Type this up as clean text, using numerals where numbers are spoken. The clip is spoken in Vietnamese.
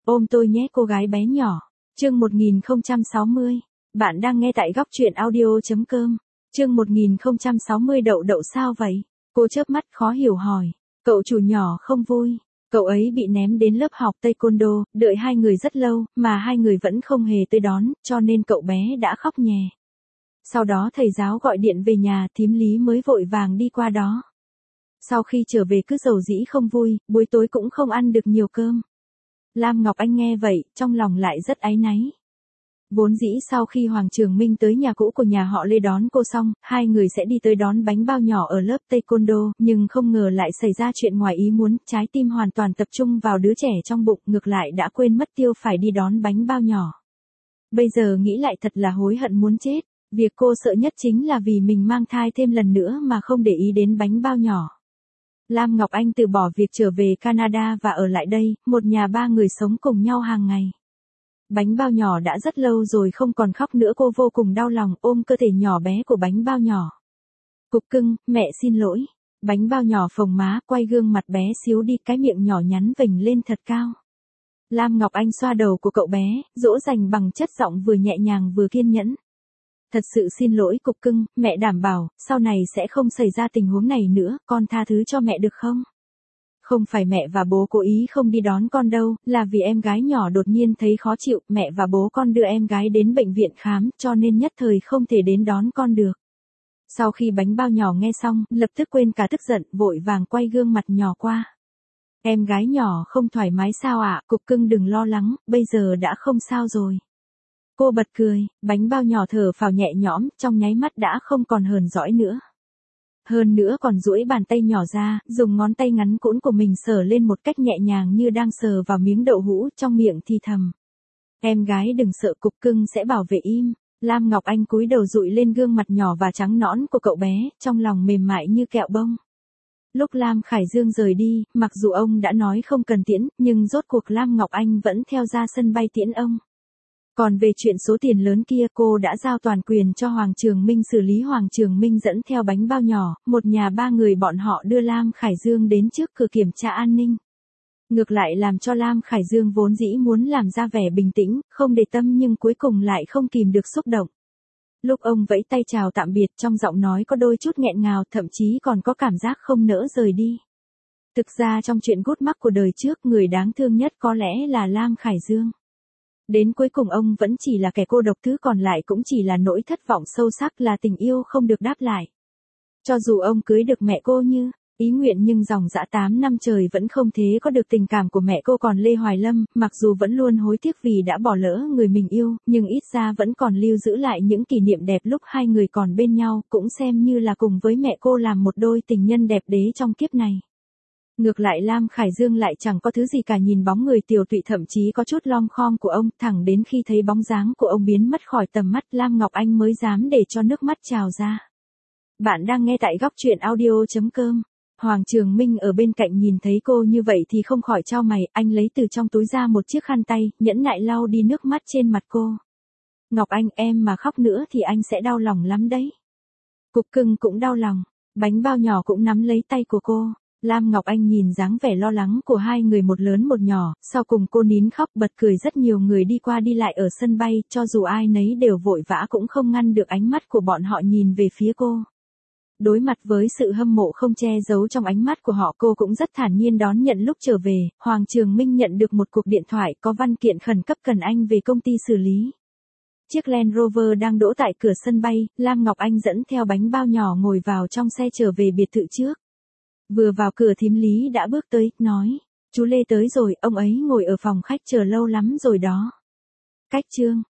Ôm tôi nhé cô gái bé nhỏ. Chương 1060. Bạn đang nghe tại góc truyện audio.com. Chương 1060 đậu đậu sao vậy? Cô chớp mắt khó hiểu hỏi. Cậu chủ nhỏ không vui. Cậu ấy bị ném đến lớp học taekwondo, đợi hai người rất lâu, mà hai người vẫn không hề tới đón, cho nên cậu bé đã khóc nhè. Sau đó thầy giáo gọi điện về nhà, thím Lý mới vội vàng đi qua đó. Sau khi trở về cứ rầu rĩ không vui, buổi tối cũng không ăn được nhiều cơm. Lam Ngọc Anh nghe vậy, trong lòng lại rất áy náy. Vốn dĩ sau khi Hoàng Trường Minh tới nhà cũ của nhà họ Lê đón cô xong, hai người sẽ đi tới đón bánh bao nhỏ ở lớp taekwondo, nhưng không ngờ lại xảy ra chuyện ngoài ý muốn, trái tim hoàn toàn tập trung vào đứa trẻ trong bụng, ngược lại đã quên mất tiêu phải đi đón bánh bao nhỏ. Bây giờ nghĩ lại thật là hối hận muốn chết, việc cô sợ nhất chính là vì mình mang thai thêm lần nữa mà không để ý đến bánh bao nhỏ. Lam Ngọc Anh từ bỏ việc trở về Canada và ở lại đây, một nhà ba người sống cùng nhau hàng ngày. Bánh bao nhỏ đã rất lâu rồi không còn khóc nữa, cô vô cùng đau lòng ôm cơ thể nhỏ bé của bánh bao nhỏ. Cục cưng, mẹ xin lỗi. Bánh bao nhỏ phồng má, quay gương mặt bé xíu đi, cái miệng nhỏ nhắn vểnh lên thật cao. Lam Ngọc Anh xoa đầu của cậu bé, dỗ dành bằng chất giọng vừa nhẹ nhàng vừa kiên nhẫn. Thật sự xin lỗi cục cưng, mẹ đảm bảo, sau này sẽ không xảy ra tình huống này nữa, con tha thứ cho mẹ được không? Không phải mẹ và bố cố ý không đi đón con đâu, là vì em gái nhỏ đột nhiên thấy khó chịu, mẹ và bố con đưa em gái đến bệnh viện khám, cho nên nhất thời không thể đến đón con được. Sau khi bánh bao nhỏ nghe xong, lập tức quên cả tức giận, vội vàng quay gương mặt nhỏ qua. Em gái nhỏ không thoải mái sao ạ? Cục cưng đừng lo lắng, bây giờ đã không sao rồi. Cô bật cười, bánh bao nhỏ thở phào nhẹ nhõm, trong nháy mắt đã không còn hờn dỗi nữa. Hơn nữa còn duỗi bàn tay nhỏ ra, dùng ngón tay ngắn cũn của mình sờ lên một cách nhẹ nhàng như đang sờ vào miếng đậu hũ, trong miệng thì thầm. Em gái đừng sợ, cục cưng sẽ bảo vệ im. Lam Ngọc Anh cúi đầu dụi lên gương mặt nhỏ và trắng nõn của cậu bé, trong lòng mềm mại như kẹo bông. Lúc Lam Khải Dương rời đi, mặc dù ông đã nói không cần tiễn, nhưng rốt cuộc Lam Ngọc Anh vẫn theo ra sân bay tiễn ông. Còn về chuyện số tiền lớn kia, cô đã giao toàn quyền cho Hoàng Trường Minh xử lý. Hoàng Trường Minh dẫn theo bánh bao nhỏ, một nhà ba người bọn họ đưa Lam Khải Dương đến trước cửa kiểm tra an ninh. Ngược lại làm cho Lam Khải Dương vốn dĩ muốn làm ra vẻ bình tĩnh, không để tâm nhưng cuối cùng lại không kìm được xúc động. Lúc ông vẫy tay chào tạm biệt, trong giọng nói có đôi chút nghẹn ngào, thậm chí còn có cảm giác không nỡ rời đi. Thực ra trong chuyện gút mắc của đời trước, người đáng thương nhất có lẽ là Lam Khải Dương. Đến cuối cùng ông vẫn chỉ là kẻ cô độc, thứ còn lại cũng chỉ là nỗi thất vọng sâu sắc, là tình yêu không được đáp lại. Cho dù ông cưới được mẹ cô như ý nguyện nhưng dòng dã 8 năm trời vẫn không thế có được tình cảm của mẹ cô. Còn Lê Hoài Lâm, mặc dù vẫn luôn hối tiếc vì đã bỏ lỡ người mình yêu, nhưng ít ra vẫn còn lưu giữ lại những kỷ niệm đẹp lúc hai người còn bên nhau, cũng xem như là cùng với mẹ cô làm một đôi tình nhân đẹp đẽ trong kiếp này. Ngược lại Lam Khải Dương lại chẳng có thứ gì cả, nhìn bóng người tiều tụy thậm chí có chút lom khom của ông, thẳng đến khi thấy bóng dáng của ông biến mất khỏi tầm mắt, Lam Ngọc Anh mới dám để cho nước mắt trào ra. Bạn đang nghe tại góc truyện audio.com. Hoàng Trường Minh ở bên cạnh nhìn thấy cô như vậy thì không khỏi chau mày, anh lấy từ trong túi ra một chiếc khăn tay, nhẫn nại lau đi nước mắt trên mặt cô. Ngọc Anh, em mà khóc nữa thì anh sẽ đau lòng lắm đấy. Cục cưng cũng đau lòng, bánh bao nhỏ cũng nắm lấy tay của cô. Lam Ngọc Anh nhìn dáng vẻ lo lắng của hai người một lớn một nhỏ, sau cùng cô nín khóc bật cười. Rất nhiều người đi qua đi lại ở sân bay, cho dù ai nấy đều vội vã cũng không ngăn được ánh mắt của bọn họ nhìn về phía cô. Đối mặt với sự hâm mộ không che giấu trong ánh mắt của họ, cô cũng rất thản nhiên đón nhận. Lúc trở về, Hoàng Trường Minh nhận được một cuộc điện thoại, có văn kiện khẩn cấp cần anh về công ty xử lý. Chiếc Land Rover đang đỗ tại cửa sân bay, Lam Ngọc Anh dẫn theo bánh bao nhỏ ngồi vào trong xe trở về biệt thự trước. Vừa vào cửa thím Lý đã bước tới, nói, chú Lê tới rồi, ông ấy ngồi ở phòng khách chờ lâu lắm rồi đó. Cách chương